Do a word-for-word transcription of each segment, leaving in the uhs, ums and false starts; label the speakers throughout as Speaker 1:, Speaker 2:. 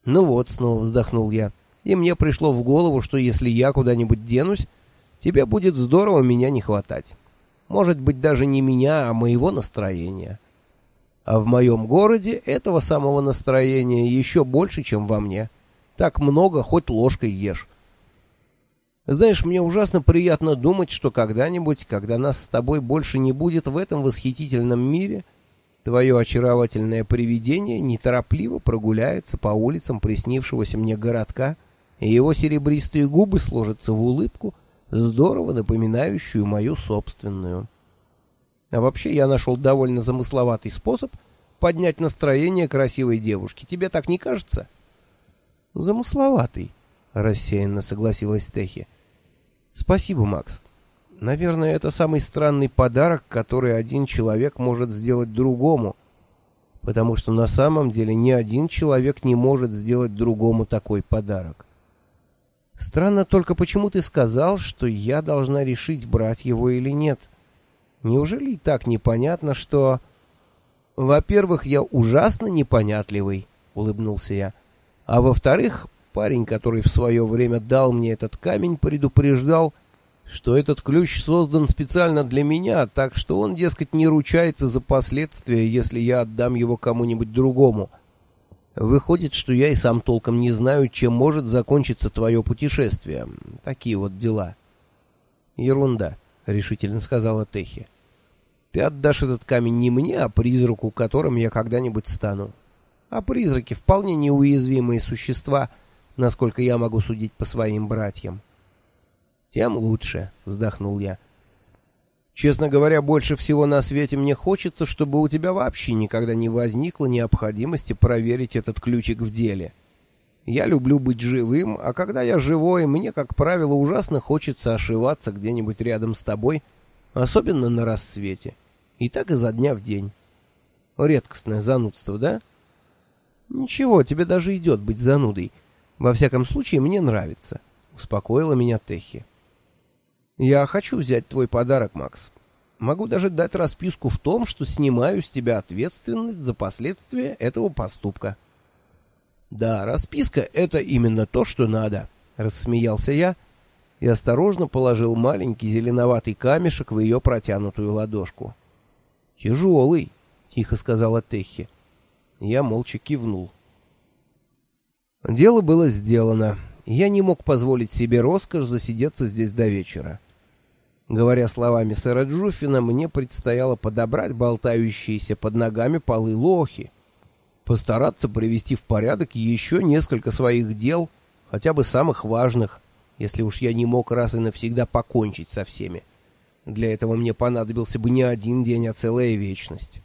Speaker 1: «Ну вот», — снова вздохнул я, — «и мне пришло в голову, что если я куда-нибудь денусь, тебе будет здорово меня не хватать. Может быть, даже не меня, а моего настроения. А в моем городе этого самого настроения еще больше, чем во мне. Так много, хоть ложкой ешь. Знаешь, мне ужасно приятно думать, что когда-нибудь, когда нас с тобой больше не будет в этом восхитительном мире, твое очаровательное привидение неторопливо прогуляется по улицам приснившегося мне городка, и его серебристые губы сложатся в улыбку, здорово напоминающую мою собственную. А вообще я нашел довольно замысловатый способ поднять настроение красивой девушки. Тебе так не кажется? Замысловатый, рассеянно согласилась Техи. Спасибо, Макс. Наверное, это самый странный подарок, который один человек может сделать другому, потому что на самом деле ни один человек не может сделать другому такой подарок. Странно только, почему ты сказал, что я должна решить, брать его или нет. Неужели и так непонятно, что... Во-первых, я ужасно непонятливый, улыбнулся я. А во-вторых, парень, который в свое время дал мне этот камень, предупреждал, что этот ключ создан специально для меня, так что он, дескать, не ручается за последствия, если я отдам его кому-нибудь другому. Выходит, что я и сам толком не знаю, чем может закончиться твое путешествие. Такие вот дела. Ерунда, решительно сказала Техи. Ты отдашь этот камень не мне, а призраку, которым я когда-нибудь стану. А призраки вполне неуязвимые существа, насколько я могу судить по своим братьям. Тем лучше, вздохнул я. Честно говоря, больше всего на свете мне хочется, чтобы у тебя вообще никогда не возникло необходимости проверить этот ключик в деле. Я люблю быть живым, а когда я живой, мне, как правило, ужасно хочется ошиваться где-нибудь рядом с тобой, особенно на рассвете. И так изо дня в день. Редкостное занудство, да? Ничего, тебе даже идет быть занудой. Во всяком случае, мне нравится, успокоила меня Техи. Я хочу взять твой подарок, Макс. Могу даже дать расписку в том, что снимаю с тебя ответственность за последствия этого поступка. Да, расписка — это именно то, что надо, рассмеялся я и осторожно положил маленький зеленоватый камешек в ее протянутую ладошку. Тяжелый, тихо сказала Техи. Я молча кивнул. Дело было сделано. Я не мог позволить себе роскошь засидеться здесь до вечера. Говоря словами сэра Джуффина, мне предстояло подобрать болтающиеся под ногами полы лохи, постараться привести в порядок еще несколько своих дел, хотя бы самых важных, если уж я не мог раз и навсегда покончить со всеми. Для этого мне понадобился бы не один день, а целая вечность.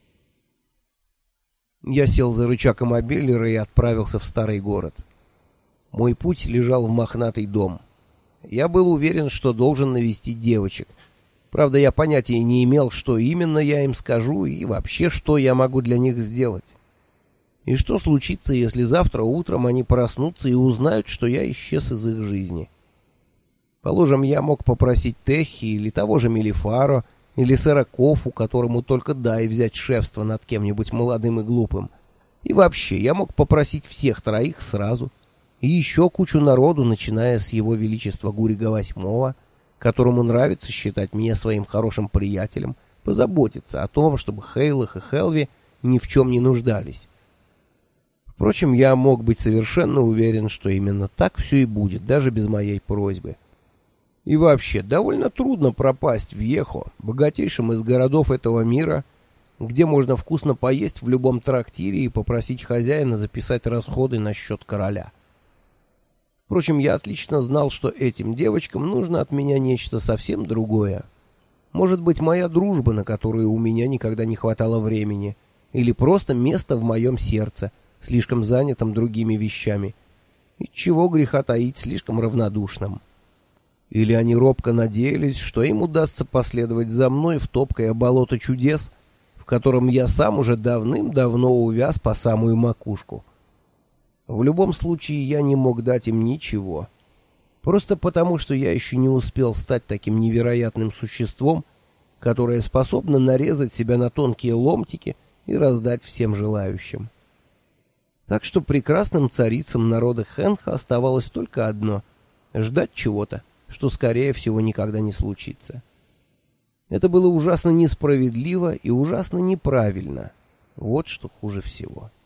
Speaker 1: Я сел за рычаг мобилера и отправился в старый город. Мой путь лежал в мохнатый дом. Я был уверен, что должен навестить девочек. Правда, я понятия не имел, что именно я им скажу и вообще, что я могу для них сделать. И что случится, если завтра утром они проснутся и узнают, что я исчез из их жизни. Положим, я мог попросить Техи или того же Мелифаро, или сэра Кофу, которому только дай взять шефство над кем-нибудь молодым и глупым. И вообще, я мог попросить всех троих сразу. И еще кучу народу, начиная с его величества Гурига восьмого, которому нравится считать меня своим хорошим приятелем, позаботиться о том, чтобы Хейлах и Хелви ни в чем не нуждались. Впрочем, я мог быть совершенно уверен, что именно так все и будет, даже без моей просьбы. И вообще, довольно трудно пропасть в Ехо, богатейшем из городов этого мира, где можно вкусно поесть в любом трактире и попросить хозяина записать расходы на счет короля. Впрочем, я отлично знал, что этим девочкам нужно от меня нечто совсем другое. Может быть, моя дружба, на которую у меня никогда не хватало времени, или просто место в моем сердце, слишком занятом другими вещами, и чего греха таить, слишком равнодушным. Или они робко надеялись, что им удастся последовать за мной в топкое болото чудес, в котором я сам уже давным-давно увяз по самую макушку. В любом случае, я не мог дать им ничего. Просто потому, что я еще не успел стать таким невероятным существом, которое способно нарезать себя на тонкие ломтики и раздать всем желающим. Так что прекрасным царицам народа Хэнха оставалось только одно — ждать чего-то, что, скорее всего, никогда не случится. Это было ужасно несправедливо и ужасно неправильно. Вот что хуже всего.